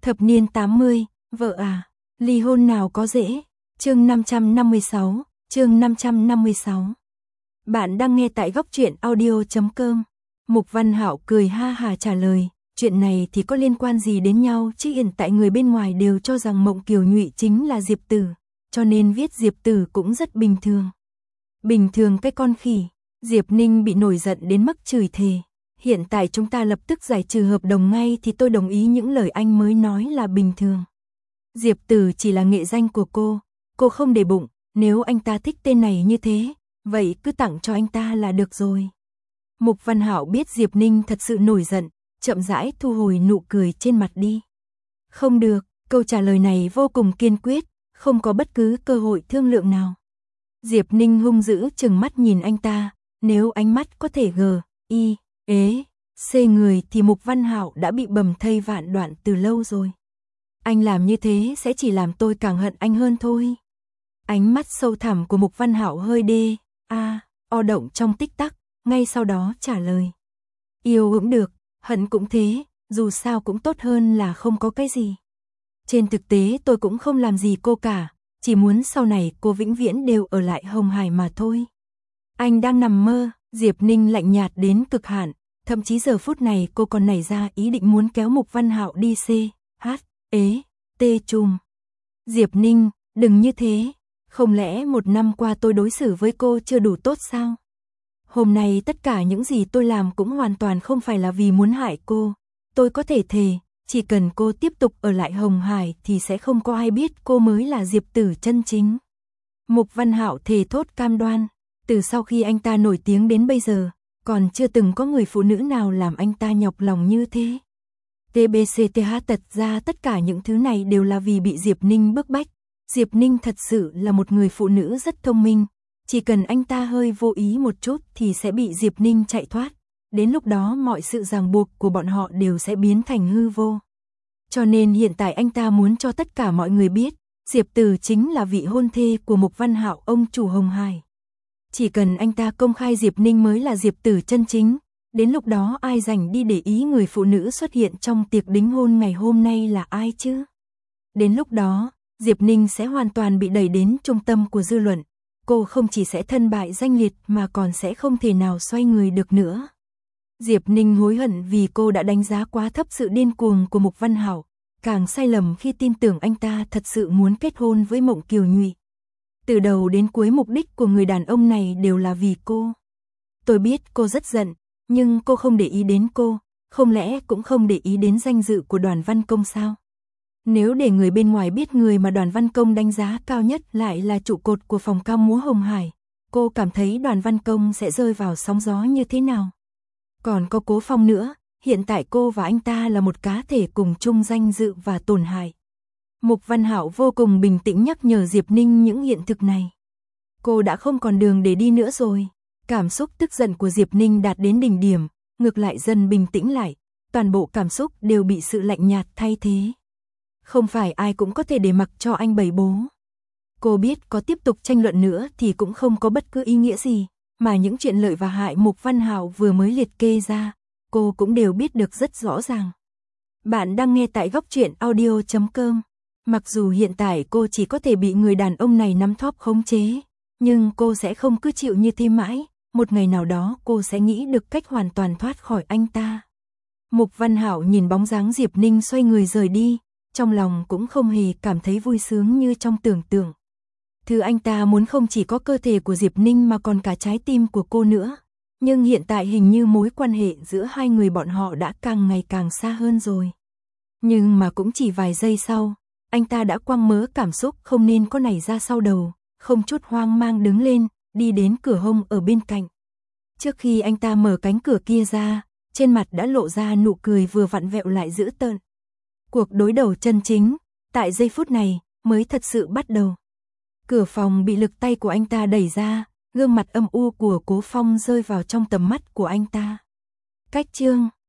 Thập niên 80, vợ à, ly hôn nào có dễ. Chương 556, chương 556. Bạn đang nghe tại góc truyện audio.com. Mục Văn Hạo cười ha hà trả lời, chuyện này thì có liên quan gì đến nhau chứ, hiện tại người bên ngoài đều cho rằng Mộng Kiều Nhụy chính là Diệp Tử, cho nên viết Diệp Tử cũng rất bình thường. Bình thường cái con khỉ. Diệp Ninh bị nổi giận đến mức chửi thề. Hiện tại chúng ta lập tức giải trừ hợp đồng ngay thì tôi đồng ý những lời anh mới nói là bình thường. Diệp Tử chỉ là nghệ danh của cô không để bụng, nếu anh ta thích tên này như thế, vậy cứ tặng cho anh ta là được rồi. Mục Văn Hạo biết Diệp Ninh thật sự nổi giận, chậm rãi thu hồi nụ cười trên mặt đi. Không được, câu trả lời này vô cùng kiên quyết, không có bất cứ cơ hội thương lượng nào. Diệp Ninh hung dữ trừng mắt nhìn anh ta, nếu ánh mắt có thể C người thì Mục Văn Hạo đã bị bầm thây vạn đoạn từ lâu rồi. Anh làm như thế sẽ chỉ làm tôi càng hận anh hơn thôi. Ánh mắt sâu thẳm của Mục Văn Hạo hơi động trong tích tắc, ngay sau đó trả lời. Yêu cũng được, hận cũng thế, dù sao cũng tốt hơn là không có cái gì. Trên thực tế tôi cũng không làm gì cô cả, chỉ muốn sau này cô vĩnh viễn đều ở lại Hồng Hải mà thôi. Anh đang nằm mơ. Diệp Ninh lạnh nhạt đến cực hạn, thậm chí giờ phút này cô còn nảy ra ý định muốn kéo Mục Văn Hạo đi chùm. Diệp Ninh, đừng như thế, không lẽ một năm qua tôi đối xử với cô chưa đủ tốt sao? Hôm nay tất cả những gì tôi làm cũng hoàn toàn không phải là vì muốn hại cô, tôi có thể thề, chỉ cần cô tiếp tục ở lại Hồng Hải thì sẽ không có ai biết cô mới là Diệp Tử chân chính. Mục Văn Hạo thề thốt cam đoan. Từ sau khi anh ta nổi tiếng đến bây giờ, còn chưa từng có người phụ nữ nào làm anh ta nhọc lòng như thế. Thật ra tất cả những thứ này đều là vì bị Diệp Ninh bức bách. Diệp Ninh thật sự là một người phụ nữ rất thông minh. Chỉ cần anh ta hơi vô ý một chút thì sẽ bị Diệp Ninh chạy thoát. Đến lúc đó mọi sự ràng buộc của bọn họ đều sẽ biến thành hư vô. Cho nên hiện tại anh ta muốn cho tất cả mọi người biết, Diệp Tử chính là vị hôn thê của Mục Văn Hạo, ông chủ Hồng Hải. Chỉ cần anh ta công khai Diệp Ninh mới là Diệp Tử chân chính, đến lúc đó ai rảnh đi để ý người phụ nữ xuất hiện trong tiệc đính hôn ngày hôm nay là ai chứ? Đến lúc đó, Diệp Ninh sẽ hoàn toàn bị đẩy đến trung tâm của dư luận, cô không chỉ sẽ thân bại danh liệt mà còn sẽ không thể nào xoay người được nữa. Diệp Ninh hối hận vì cô đã đánh giá quá thấp sự điên cuồng của Mục Văn Hạo, càng sai lầm khi tin tưởng anh ta thật sự muốn kết hôn với Mộng Kiều Nhụy. Từ đầu đến cuối mục đích của người đàn ông này đều là vì cô. Tôi biết cô rất giận, nhưng cô không để ý đến cô, không lẽ cũng không để ý đến danh dự của Đoàn Văn Công sao? Nếu để người bên ngoài biết người mà Đoàn Văn Công đánh giá cao nhất lại là trụ cột của phòng ca múa Hồng Hải, cô cảm thấy Đoàn Văn Công sẽ rơi vào sóng gió như thế nào? Còn có Cố Phong nữa, hiện tại cô và anh ta là một cá thể cùng chung danh dự và tổn hại. Mục Văn Hạo vô cùng bình tĩnh nhắc nhở Diệp Ninh những hiện thực này. Cô đã không còn đường để đi nữa rồi. Cảm xúc tức giận của Diệp Ninh đạt đến đỉnh điểm, ngược lại dần bình tĩnh lại, toàn bộ cảm xúc đều bị sự lạnh nhạt thay thế. Không phải ai cũng có thể để mặc cho anh bày bố. Cô biết có tiếp tục tranh luận nữa thì cũng không có bất cứ ý nghĩa gì, mà những chuyện lợi và hại Mục Văn Hạo vừa mới liệt kê ra, cô cũng đều biết được rất rõ ràng. Bạn đang nghe tại góc truyện audio.com. Mặc dù hiện tại cô chỉ có thể bị người đàn ông này nắm thóp khống chế, nhưng cô sẽ không cứ chịu như thế mãi, một ngày nào đó cô sẽ nghĩ được cách hoàn toàn thoát khỏi anh ta. Mục Văn Hạo nhìn bóng dáng Diệp Ninh xoay người rời đi, trong lòng cũng không hề cảm thấy vui sướng như trong tưởng tượng. Thứ anh ta muốn không chỉ có cơ thể của Diệp Ninh mà còn cả trái tim của cô nữa, nhưng hiện tại hình như mối quan hệ giữa hai người bọn họ đã càng ngày càng xa hơn rồi. Nhưng mà cũng chỉ vài giây sau, anh ta đã quăng mớ cảm xúc không nên có nảy ra sau đầu, không chút hoang mang đứng lên, đi đến cửa hông ở bên cạnh. Trước khi anh ta mở cánh cửa kia ra, trên mặt đã lộ ra nụ cười vừa vặn vẹo lại dữ tợn. Cuộc đối đầu chân chính, tại giây phút này, mới thật sự bắt đầu. Cửa phòng bị lực tay của anh ta đẩy ra, gương mặt âm u của Cố Phong rơi vào trong tầm mắt của anh ta. Cách chương